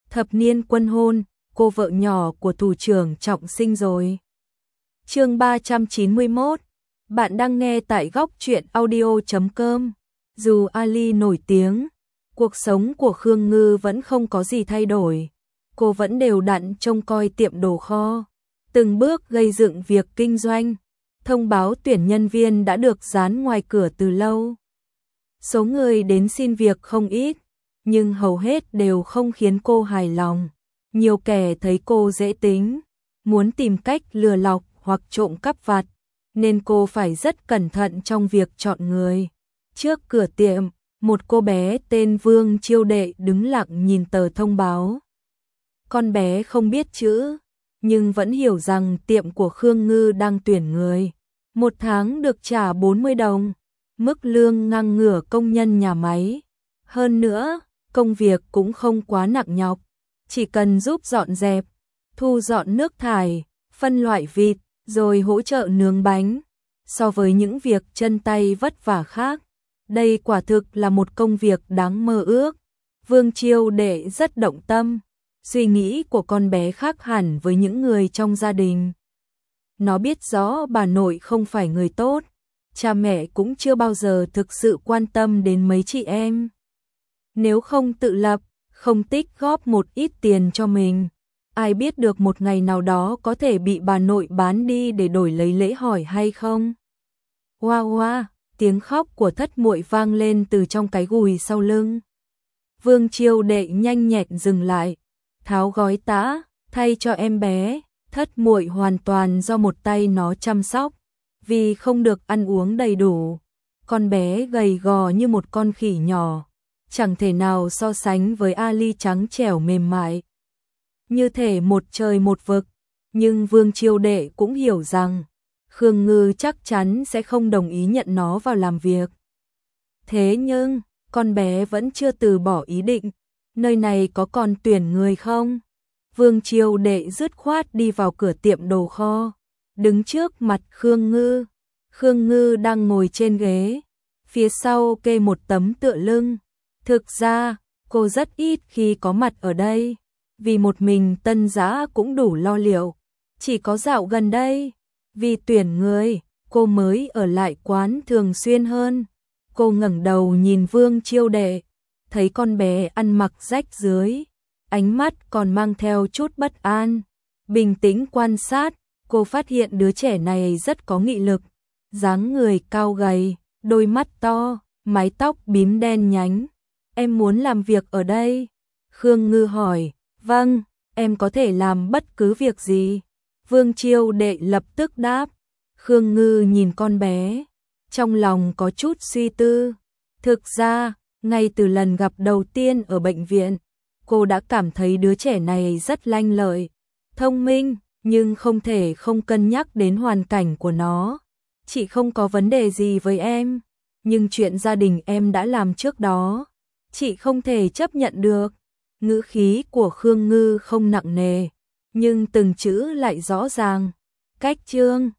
thập niên quân hôn, cô vợ nhỏ của thủ trưởng Trọng Sinh rồi. Chương 391. Bạn đang nghe tại góc truyện audio.com. Dù Ali nổi tiếng, cuộc sống của Khương Ngư vẫn không có gì thay đổi. Cô vẫn đều đặn trông coi tiệm đồ kho, từng bước gây dựng việc kinh doanh. Thông báo tuyển nhân viên đã được dán ngoài cửa từ lâu. Số người đến xin việc không ít, nhưng hầu hết đều không khiến cô hài lòng. Nhiều kẻ thấy cô dễ tính, muốn tìm cách lừa lọc hoặc trộm cắp vặt, nên cô phải rất cẩn thận trong việc chọn người. Trước cửa tiệm, một cô bé tên Vương Chiêu Đệ đứng lặng nhìn tờ thông báo. Con bé không biết chữ, nhưng vẫn hiểu rằng tiệm của Khương Ngư đang tuyển người. Một tháng được trả 40 đồng, mức lương ngang ngửa công nhân nhà máy. Hơn nữa, công việc cũng không quá nặng nhọc, chỉ cần giúp dọn dẹp, thu dọn nước thải, phân loại vịt, rồi hỗ trợ nướng bánh. So với những việc chân tay vất vả khác, đây quả thực là một công việc đáng mơ ước. Vương Chiêu Đệ rất động tâm, suy nghĩ của con bé khác hẳn với những người trong gia đình. Nó biết rõ bà nội không phải người tốt, cha mẹ cũng chưa bao giờ thực sự quan tâm đến mấy chị em. Nếu không tự lập, không tích góp một ít tiền cho mình, ai biết được một ngày nào đó có thể bị bà nội bán đi để đổi lấy lễ hỏi hay không. Hoa hoa, tiếng khóc của thất muội vang lên từ trong cái gùi sau lưng. Vương Chiêu Đệ nhanh nhẹn dừng lại, tháo gói tã, thay cho em bé. Thất muội hoàn toàn do một tay nó chăm sóc, vì không được ăn uống đầy đủ. Con bé gầy gò như một con khỉ nhỏ, chẳng thể nào so sánh với Ali trắng trẻo mềm mại. Như thể một trời một vực, nhưng Vương Chiêu Đệ cũng hiểu rằng Khương Ngư chắc chắn sẽ không đồng ý nhận nó vào làm việc. Thế nhưng, con bé vẫn chưa từ bỏ ý định, nơi này có còn tuyển người không? Vương Chiêu Đệ dứt khoát đi vào cửa tiệm đồ kho, đứng trước mặt Khương Ngư. Khương Ngư đang ngồi trên ghế, phía sau kê một tấm tựa lưng. Thực ra, cô rất ít khi có mặt ở đây, vì một mình Tân Dã cũng đủ lo liệu. Chỉ có dạo gần đây, vì tuyển người, cô mới ở lại quán thường xuyên hơn. Cô ngẩng đầu nhìn Vương Chiêu Đệ, thấy con bé ăn mặc rách rưới, ánh mắt còn mang theo chút bất an. Bình tĩnh quan sát, cô phát hiện đứa trẻ này rất có nghị lực, dáng người cao gầy, đôi mắt to, mái tóc bím đen nhánh. Em muốn làm việc ở đây? Khương Ngư hỏi. Vâng, em có thể làm bất cứ việc gì. Vương Chiêu Đệ lập tức đáp. Khương Ngư nhìn con bé, trong lòng có chút suy tư. Thực ra, ngay từ lần gặp đầu tiên ở bệnh viện, cô đã cảm thấy đứa trẻ này rất lanh lợi, thông minh, nhưng không thể không cân nhắc đến hoàn cảnh của nó. Chị không có vấn đề gì với em, nhưng chuyện gia đình em đã làm trước đó, chị không thể chấp nhận được. Ngữ khí của Khương Ngư không nặng nề, nhưng từng chữ lại rõ ràng. Cách Trương